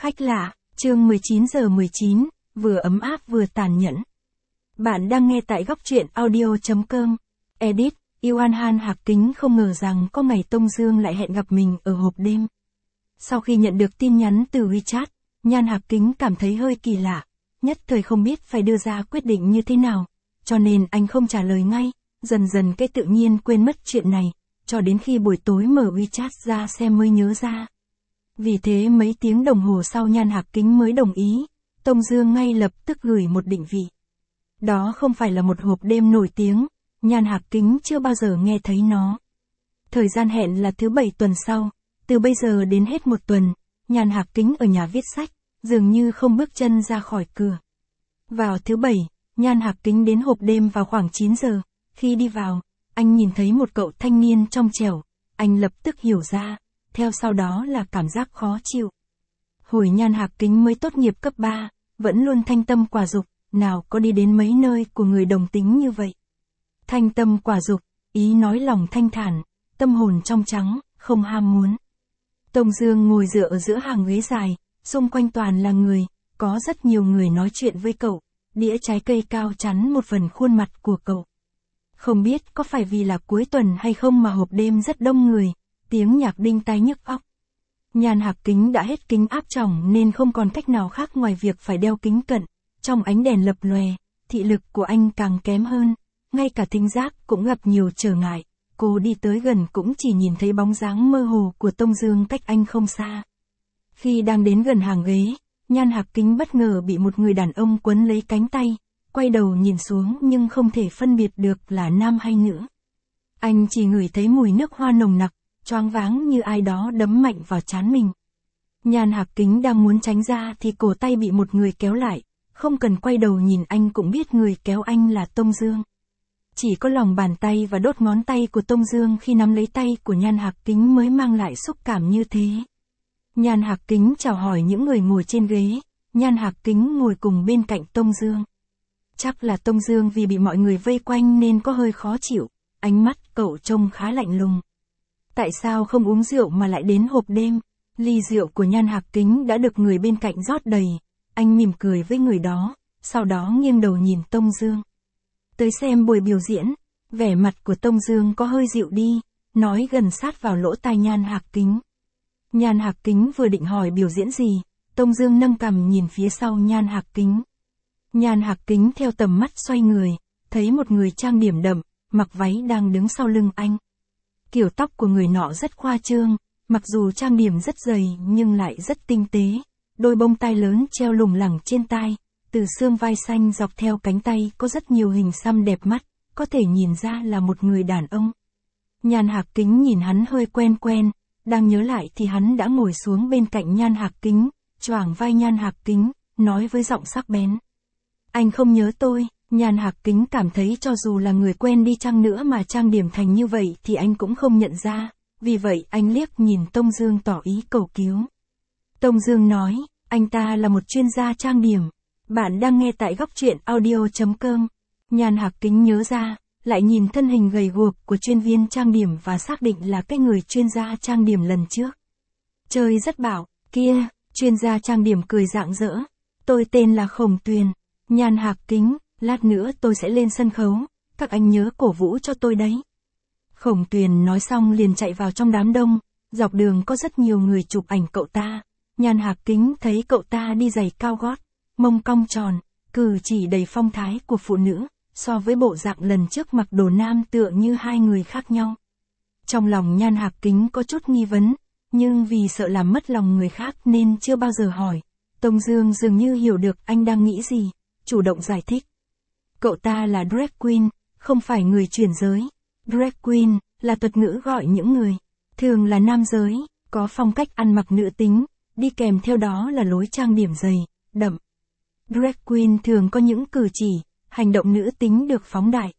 Khách lạ, chương 19 giờ 19, vừa ấm áp vừa tàn nhẫn. Bạn đang nghe tại góc truyện audio.com. Edit, Yuan Han Hạc Kính không ngờ rằng có ngày Tông Dương lại hẹn gặp mình ở hộp đêm. Sau khi nhận được tin nhắn từ WeChat, Nhan Hạc Kính cảm thấy hơi kỳ lạ, nhất thời không biết phải đưa ra quyết định như thế nào, cho nên anh không trả lời ngay, dần dần cái tự nhiên quên mất chuyện này, cho đến khi buổi tối mở WeChat ra xem mới nhớ ra. Vì thế mấy tiếng đồng hồ sau Nhan Hạc Kính mới đồng ý, Tông Dương ngay lập tức gửi một định vị. Đó không phải là một hộp đêm nổi tiếng, Nhan Hạc Kính chưa bao giờ nghe thấy nó. Thời gian hẹn là thứ 7 tuần sau, từ bây giờ đến hết một tuần, Nhan Hạc Kính ở nhà viết sách, dường như không bước chân ra khỏi cửa. Vào thứ 7, Nhan Hạc Kính đến hộp đêm vào khoảng 9 giờ, khi đi vào, anh nhìn thấy một cậu thanh niên trong trẻo, anh lập tức hiểu ra, theo sau đó là cảm giác khó chịu. Hồi Nhan Hạc Kính mới tốt nghiệp cấp 3, vẫn luôn thanh tâm quả dục, nào có đi đến mấy nơi của người đồng tính như vậy. Thanh tâm quả dục, ý nói lòng thanh thản, tâm hồn trong trắng, không ham muốn. Tông Dương ngồi dựa ở giữa hàng ghế dài, xung quanh toàn là người, có rất nhiều người nói chuyện với cậu, đĩa trái cây cao chắn một phần khuôn mặt của cậu. Không biết có phải vì là cuối tuần hay không mà hộp đêm rất đông người, tiếng nhạc đinh tai nhức óc. Nhan Hạc Kính đã hết kính áp tròng nên không còn cách nào khác ngoài việc phải đeo kính cận, trong ánh đèn lập lòe, thị lực của anh càng kém hơn, ngay cả thính giác cũng gặp nhiều trở ngại, cô đi tới gần cũng chỉ nhìn thấy bóng dáng mơ hồ của Tông Dương cách anh không xa. Khi đang đến gần hàng ghế, Nhan Hạc Kính bất ngờ bị một người đàn ông quấn lấy cánh tay, quay đầu nhìn xuống nhưng không thể phân biệt được là nam hay nữ. Anh chỉ ngửi thấy mùi nước hoa nồng nặc, choáng váng như ai đó đấm mạnh vào trán mình. Nhan Hạc Kính đang muốn tránh ra thì cổ tay bị một người kéo lại, không cần quay đầu nhìn anh cũng biết người kéo anh là Tông Dương. Chỉ có lòng bàn tay và đốt ngón tay của Tông Dương khi nắm lấy tay của Nhan Hạc Kính mới mang lại xúc cảm như thế. Nhan Hạc Kính chào hỏi những người ngồi trên ghế, Nhan Hạc Kính ngồi cùng bên cạnh Tông Dương. Chắc là Tông Dương vì bị mọi người vây quanh nên có hơi khó chịu, ánh mắt cậu trông khá lạnh lùng. Tại sao không uống rượu mà lại đến hộp đêm? Ly rượu của Nhan Hạc Kính đã được người bên cạnh rót đầy, anh mỉm cười với người đó, sau đó nghiêng đầu nhìn Tông Dương. Tới xem buổi biểu diễn, vẻ mặt của Tông Dương có hơi dịu đi, nói gần sát vào lỗ tai Nhan Hạc Kính. Nhan Hạc Kính vừa định hỏi biểu diễn gì, Tông Dương nâng cằm nhìn phía sau Nhan Hạc Kính. Nhan Hạc Kính theo tầm mắt xoay người, thấy một người trang điểm đậm, mặc váy đang đứng sau lưng anh. Kiểu tóc của người nọ rất khoa trương, mặc dù trang điểm rất dày nhưng lại rất tinh tế, đôi bông tai lớn treo lủng lẳng trên tai, từ xương vai xanh dọc theo cánh tay có rất nhiều hình xăm đẹp mắt, có thể nhìn ra là một người đàn ông. Nhan Hạc Kính nhìn hắn hơi quen quen, đang nhớ lại thì hắn đã ngồi xuống bên cạnh Nhan Hạc Kính, choàng vai Nhan Hạc Kính, nói với giọng sắc bén. Anh không nhớ tôi. Nhan Hạc Kính cảm thấy cho dù là người quen đi chăng nữa mà trang điểm thành như vậy thì anh cũng không nhận ra, vì vậy anh liếc nhìn Tông Dương tỏ ý cầu cứu. Tông Dương nói, anh ta là một chuyên gia trang điểm. Bạn đang nghe tại góc truyện audio.com. Nhan Hạc Kính nhớ ra, lại nhìn thân hình gầy guộc của chuyên viên trang điểm và xác định là cái người chuyên gia trang điểm lần trước. Chơi rất bảo, kia, chuyên gia trang điểm cười rạng rỡ. Tôi tên là Khổng Tuyền. Nhan Hạc Kính, lát nữa tôi sẽ lên sân khấu, các anh nhớ cổ vũ cho tôi đấy. Khổng Tuyền nói xong liền chạy vào trong đám đông, dọc đường có rất nhiều người chụp ảnh cậu ta. Nhan Hạc Kính thấy cậu ta đi giày cao gót, mông cong tròn, cử chỉ đầy phong thái của phụ nữ, so với bộ dạng lần trước mặc đồ nam tựa như hai người khác nhau. Trong lòng Nhan Hạc Kính có chút nghi vấn, nhưng vì sợ làm mất lòng người khác nên chưa bao giờ hỏi. Tông Dương dường như hiểu được anh đang nghĩ gì, chủ động giải thích. Cậu ta là drag queen, không phải người chuyển giới. Drag queen là thuật ngữ gọi những người, thường là nam giới, có phong cách ăn mặc nữ tính, đi kèm theo đó là lối trang điểm dày, đậm. Drag queen thường có những cử chỉ, hành động nữ tính được phóng đại.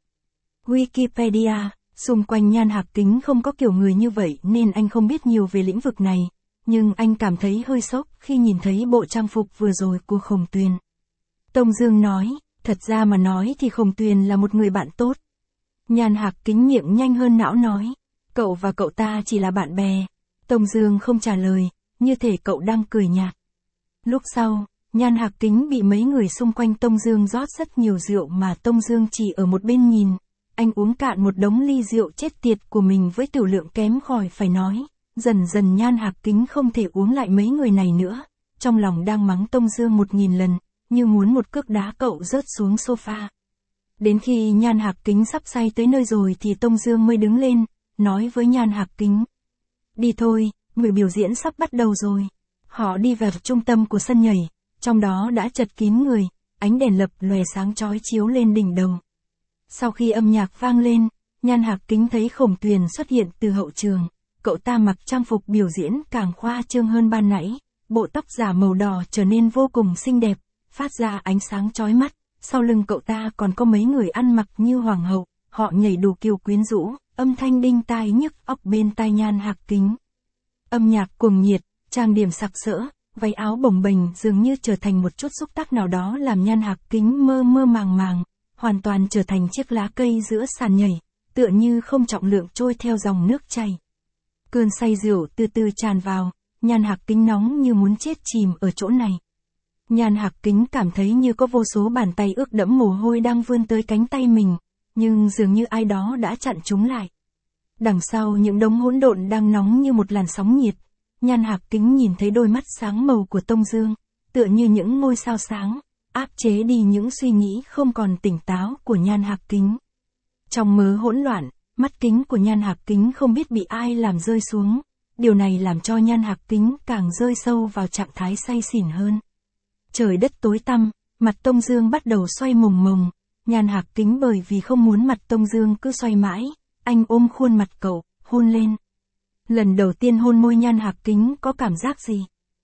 Wikipedia, xung quanh Nhan Hạc Kính không có kiểu người như vậy nên anh không biết nhiều về lĩnh vực này, nhưng anh cảm thấy hơi sốc khi nhìn thấy bộ trang phục vừa rồi của Khổng Tuyền. Tông Dương nói, thật ra mà nói thì Khổng Tuyền là một người bạn tốt. Nhan Hạc Kính miệng nhanh hơn não nói, cậu và cậu ta chỉ là bạn bè. Tông Dương không trả lời, như thể cậu đang cười nhạt. Lúc sau, Nhan Hạc Kính bị mấy người xung quanh Tông Dương rót rất nhiều rượu mà Tông Dương chỉ ở một bên nhìn. Anh uống cạn một đống ly rượu chết tiệt của mình với tiểu lượng kém khỏi phải nói. Dần dần Nhan Hạc Kính không thể uống lại mấy người này nữa. Trong lòng đang mắng Tông Dương 1000 lần, như muốn một cước đá cậu rớt xuống sofa. Đến khi Nhan Hạc Kính sắp say tới nơi rồi thì Tông Dương mới đứng lên, nói với Nhan Hạc Kính. Đi thôi, buổi biểu diễn sắp bắt đầu rồi. Họ đi vào trung tâm của sân nhảy, trong đó đã chật kín người, ánh đèn lập lòe sáng chói chiếu lên đỉnh đầu. Sau khi âm nhạc vang lên, Nhan Hạc Kính thấy Khổng Tuyền xuất hiện từ hậu trường. Cậu ta mặc trang phục biểu diễn càng khoa trương hơn ban nãy, bộ tóc giả màu đỏ trở nên vô cùng xinh đẹp, phát ra ánh sáng chói mắt. Sau lưng cậu ta còn có mấy người ăn mặc như hoàng hậu, họ nhảy đủ kiểu quyến rũ, âm thanh đinh tai nhức óc bên tai Nhan Hạc Kính. Âm nhạc cuồng nhiệt, trang điểm sặc sỡ, váy áo bồng bềnh dường như trở thành một chút xúc tác nào đó làm Nhan Hạc Kính mơ mơ màng màng, hoàn toàn trở thành chiếc lá cây giữa sàn nhảy, tựa như không trọng lượng trôi theo dòng nước chảy. Cơn say rượu từ từ tràn vào, Nhan Hạc Kính nóng như muốn chết chìm ở chỗ này. Nhan Hạc Kính cảm thấy như có vô số bàn tay ướt đẫm mồ hôi đang vươn tới cánh tay mình, nhưng dường như ai đó đã chặn chúng lại. Đằng sau những đống hỗn độn đang nóng như một làn sóng nhiệt, Nhan Hạc Kính nhìn thấy đôi mắt sáng màu của Tông Dương, tựa như những ngôi sao sáng, áp chế đi những suy nghĩ không còn tỉnh táo của Nhan Hạc Kính. Trong mớ hỗn loạn, mắt kính của Nhan Hạc Kính không biết bị ai làm rơi xuống, điều này làm cho Nhan Hạc Kính càng rơi sâu vào trạng thái say xỉn hơn. Trời đất tối tăm, mặt Tông Dương bắt đầu xoay mồng mồng, Nhan Hạc Kính bởi vì không muốn mặt Tông Dương cứ xoay mãi, anh ôm khuôn mặt cậu, hôn lên. Lần đầu tiên hôn môi Nhan Hạc Kính có cảm giác gì?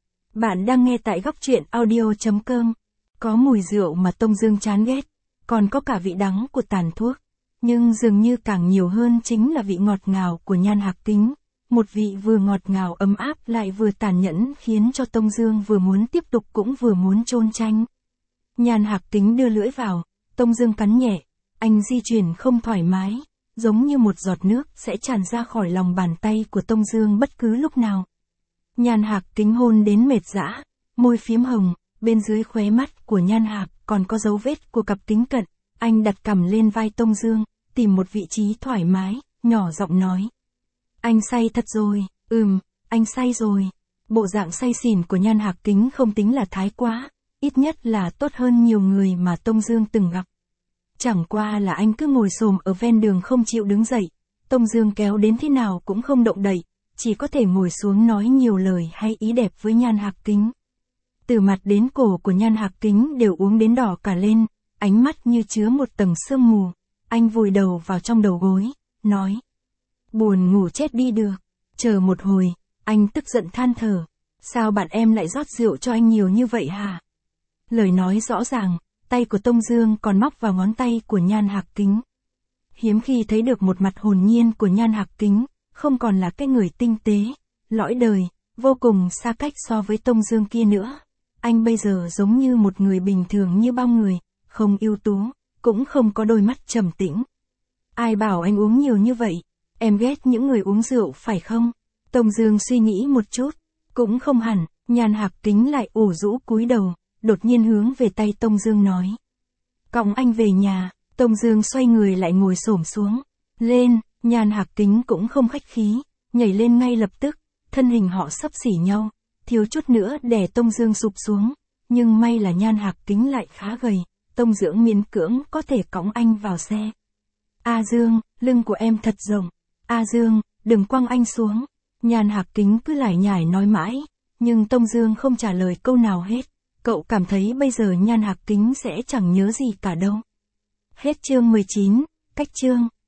Bạn đang nghe tại góc truyện audio.com. Có mùi rượu mà Tông Dương chán ghét, còn có cả vị đắng của tàn thuốc, nhưng dường như càng nhiều hơn chính là vị ngọt ngào của Nhan Hạc Kính. Một vị vừa ngọt ngào ấm áp lại vừa tàn nhẫn khiến cho Tông Dương vừa muốn tiếp tục cũng vừa muốn chôn tranh. Nhan Hạc Kính đưa lưỡi vào, Tông Dương cắn nhẹ, anh di chuyển không thoải mái, giống như một giọt nước sẽ tràn ra khỏi lòng bàn tay của Tông Dương bất cứ lúc nào. Nhan Hạc Kính hôn đến mệt dã, môi phím hồng, bên dưới khóe mắt của Nhan Hạc còn có dấu vết của cặp kính cận, anh đặt cằm lên vai Tông Dương, tìm một vị trí thoải mái, nhỏ giọng nói. Anh say thật rồi, anh say rồi. Bộ dạng say xỉn của Nhan Hạc Kính không tính là thái quá, ít nhất là tốt hơn nhiều người mà Tông Dương từng gặp. Chẳng qua là anh cứ ngồi xổm ở ven đường không chịu đứng dậy, Tông Dương kéo đến thế nào cũng không động đậy, chỉ có thể ngồi xuống nói nhiều lời hay ý đẹp với Nhan Hạc Kính. Từ mặt đến cổ của Nhan Hạc Kính đều uống đến đỏ cả lên, ánh mắt như chứa một tầng sương mù, anh vùi đầu vào trong đầu gối, nói. Buồn ngủ chết đi được, chờ một hồi, anh tức giận than thở, sao bạn em lại rót rượu cho anh nhiều như vậy hả? Lời nói rõ ràng, tay của Tông Dương còn móc vào ngón tay của Nhan Hạc Kính. Hiếm khi thấy được một mặt hồn nhiên của Nhan Hạc Kính, không còn là cái người tinh tế, lõi đời, vô cùng xa cách so với Tông Dương kia nữa. Anh bây giờ giống như một người bình thường như bao người, không ưu tú, cũng không có đôi mắt trầm tĩnh. Ai bảo anh uống nhiều như vậy? Em ghét những người uống rượu phải không? Tông Dương suy nghĩ một chút, cũng không hẳn, Nhan Hạc Kính lại ủ rũ cúi đầu, đột nhiên hướng về tay Tông Dương nói. Cõng anh về nhà, Tông Dương xoay người lại ngồi xổm xuống. Lên, Nhan Hạc Kính cũng không khách khí, nhảy lên ngay lập tức, thân hình họ xấp xỉ nhau, thiếu chút nữa đè Tông Dương sụp xuống, nhưng may là Nhan Hạc Kính lại khá gầy, Tông Dương miễn cưỡng có thể cõng anh vào xe. A Dương, lưng của em thật rộng. A Dương, đừng quăng anh xuống. Nhan Hạc Kính cứ lải nhải nói mãi, nhưng Tông Dương không trả lời câu nào hết. Cậu cảm thấy bây giờ Nhan Hạc Kính sẽ chẳng nhớ gì cả đâu. Hết chương 19, cách chương.